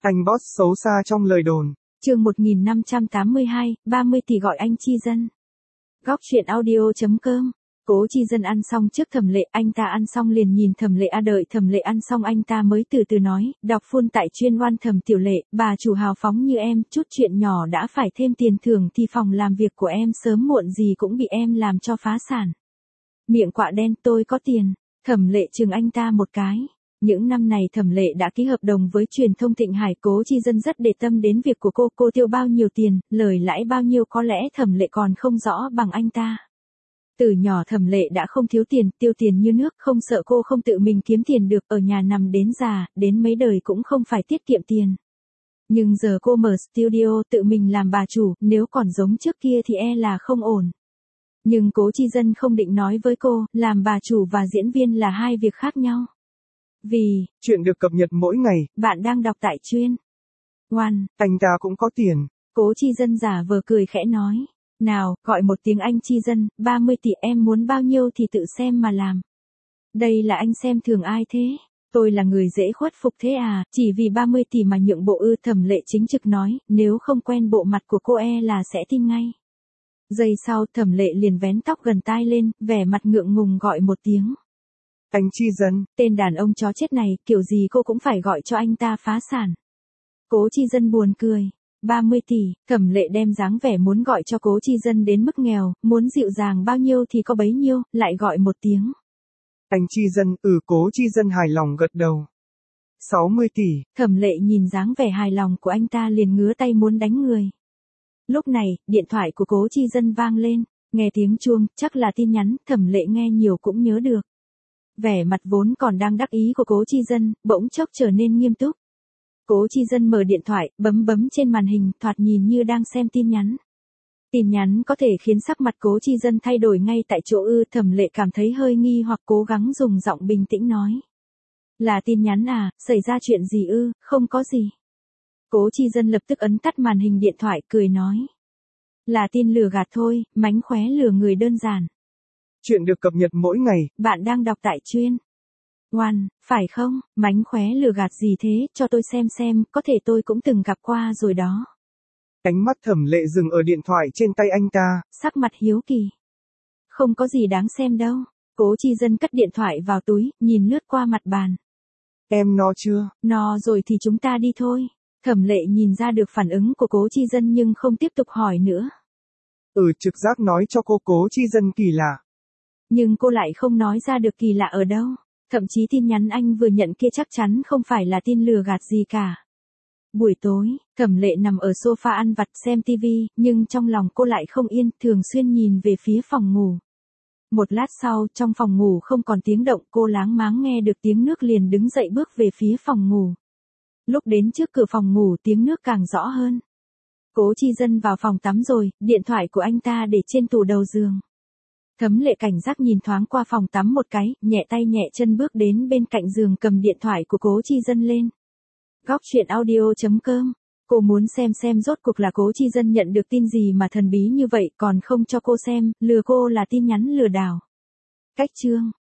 Anh boss xấu xa trong lời đồn. Chương 1582, 30 tỷ gọi anh Chi Dân. Góc truyện audio.com. Cố Chi Dân ăn xong trước Thẩm Lệ, anh ta ăn xong liền nhìn Thẩm Lệ đợi Thẩm Lệ ăn xong anh ta mới từ từ nói, đọc phun tại chuyên oan Thẩm Tiểu Lệ, bà chủ hào phóng như em, chút chuyện nhỏ đã phải thêm tiền thưởng thì phòng làm việc của em sớm muộn gì cũng bị em làm cho phá sản. Miệng quạ đen, tôi có tiền. Thẩm Lệ chừng anh ta một cái. Những năm này Thẩm Lệ đã ký hợp đồng với truyền thông Thịnh Hải, Cố Chi Dân rất để tâm đến việc của cô tiêu bao nhiêu tiền, lời lãi bao nhiêu có lẽ Thẩm Lệ còn không rõ bằng anh ta. Từ nhỏ Thẩm Lệ đã không thiếu tiền, tiêu tiền như nước, không sợ cô không tự mình kiếm tiền được, ở nhà nằm đến già, đến mấy đời cũng không phải tiết kiệm tiền. Nhưng giờ cô mở studio tự mình làm bà chủ, nếu còn giống trước kia thì e là không ổn. Nhưng Cố Chi Dân không định nói với cô, làm bà chủ và diễn viên là hai việc khác nhau. Vì, chuyện được cập nhật mỗi ngày. Bạn đang đọc tại chuyên oan. Anh ta cũng có tiền. Cố Chi Dân giả vờ cười khẽ nói. Nào, gọi một tiếng anh Chi Dân, 30 tỷ em muốn bao nhiêu thì tự xem mà làm. Đây là anh xem thường ai thế? Tôi là người dễ khuất phục thế à, chỉ vì 30 tỷ mà nhượng bộ ư? Thẩm Lệ chính trực nói, nếu không quen bộ mặt của cô e là sẽ tin ngay. Giây sau Thẩm Lệ liền vén tóc gần tai lên, vẻ mặt ngượng ngùng gọi một tiếng. Anh Chi Dân. Tên đàn ông chó chết này, kiểu gì cô cũng phải gọi cho anh ta phá sản. Cố Chi Dân buồn cười. 30 tỷ, Thẩm Lệ đem dáng vẻ muốn gọi cho Cố Chi Dân đến mức nghèo, muốn dịu dàng bao nhiêu thì có bấy nhiêu, lại gọi một tiếng. Anh Chi Dân, Cố Chi Dân hài lòng gật đầu. 60 tỷ. Thẩm Lệ nhìn dáng vẻ hài lòng của anh ta liền ngứa tay muốn đánh người. Lúc này, điện thoại của Cố Chi Dân vang lên, nghe tiếng chuông, chắc là tin nhắn, Thẩm Lệ nghe nhiều cũng nhớ được. Vẻ mặt vốn còn đang đắc ý của Cố Chi Dân, bỗng chốc trở nên nghiêm túc. Cố Chi Dân mở điện thoại, bấm trên màn hình, thoạt nhìn như đang xem tin nhắn. Tin nhắn có thể khiến sắc mặt Cố Chi Dân thay đổi ngay tại chỗ ư? Thẩm Lệ cảm thấy hơi nghi hoặc cố gắng dùng giọng bình tĩnh nói. Là tin nhắn à, xảy ra chuyện gì ư? Không có gì. Cố Chi Dân lập tức ấn tắt màn hình điện thoại, cười nói. Là tin lừa gạt thôi, mánh khóe lừa người đơn giản. Chuyện được cập nhật mỗi ngày. Bạn đang đọc tại chuyên oan, phải không? Mánh khóe lừa gạt gì thế, cho tôi xem, có thể tôi cũng từng gặp qua rồi đó. Ánh mắt Thẩm Lệ dừng ở điện thoại trên tay anh ta. Sắc mặt hiếu kỳ. Không có gì đáng xem đâu. Cố Chi Dân cất điện thoại vào túi, nhìn lướt qua mặt bàn. Em no chưa? No rồi thì chúng ta đi thôi. Thẩm Lệ nhìn ra được phản ứng của Cố Chi Dân nhưng không tiếp tục hỏi nữa. Trực giác nói cho cô Cố Chi Dân kỳ lạ. Nhưng cô lại không nói ra được kỳ lạ ở đâu. Thậm chí tin nhắn anh vừa nhận kia chắc chắn không phải là tin lừa gạt gì cả. Buổi tối, Thẩm Lệ nằm ở sofa ăn vặt xem tivi, nhưng trong lòng cô lại không yên, thường xuyên nhìn về phía phòng ngủ. Một lát sau, trong phòng ngủ không còn tiếng động, cô láng máng nghe được tiếng nước liền đứng dậy bước về phía phòng ngủ. Lúc đến trước cửa phòng ngủ tiếng nước càng rõ hơn. Cố Chi Dân vào phòng tắm rồi, điện thoại của anh ta để trên tủ đầu giường. Thẩm Lệ cảnh giác nhìn thoáng qua phòng tắm một cái, nhẹ tay nhẹ chân bước đến bên cạnh giường cầm điện thoại của Cố Chi Dân lên. Góc truyện audio.com. Cô muốn xem rốt cuộc là Cố Chi Dân nhận được tin gì mà thần bí như vậy, còn không cho cô xem, lừa cô là tin nhắn lừa đảo. Cách chương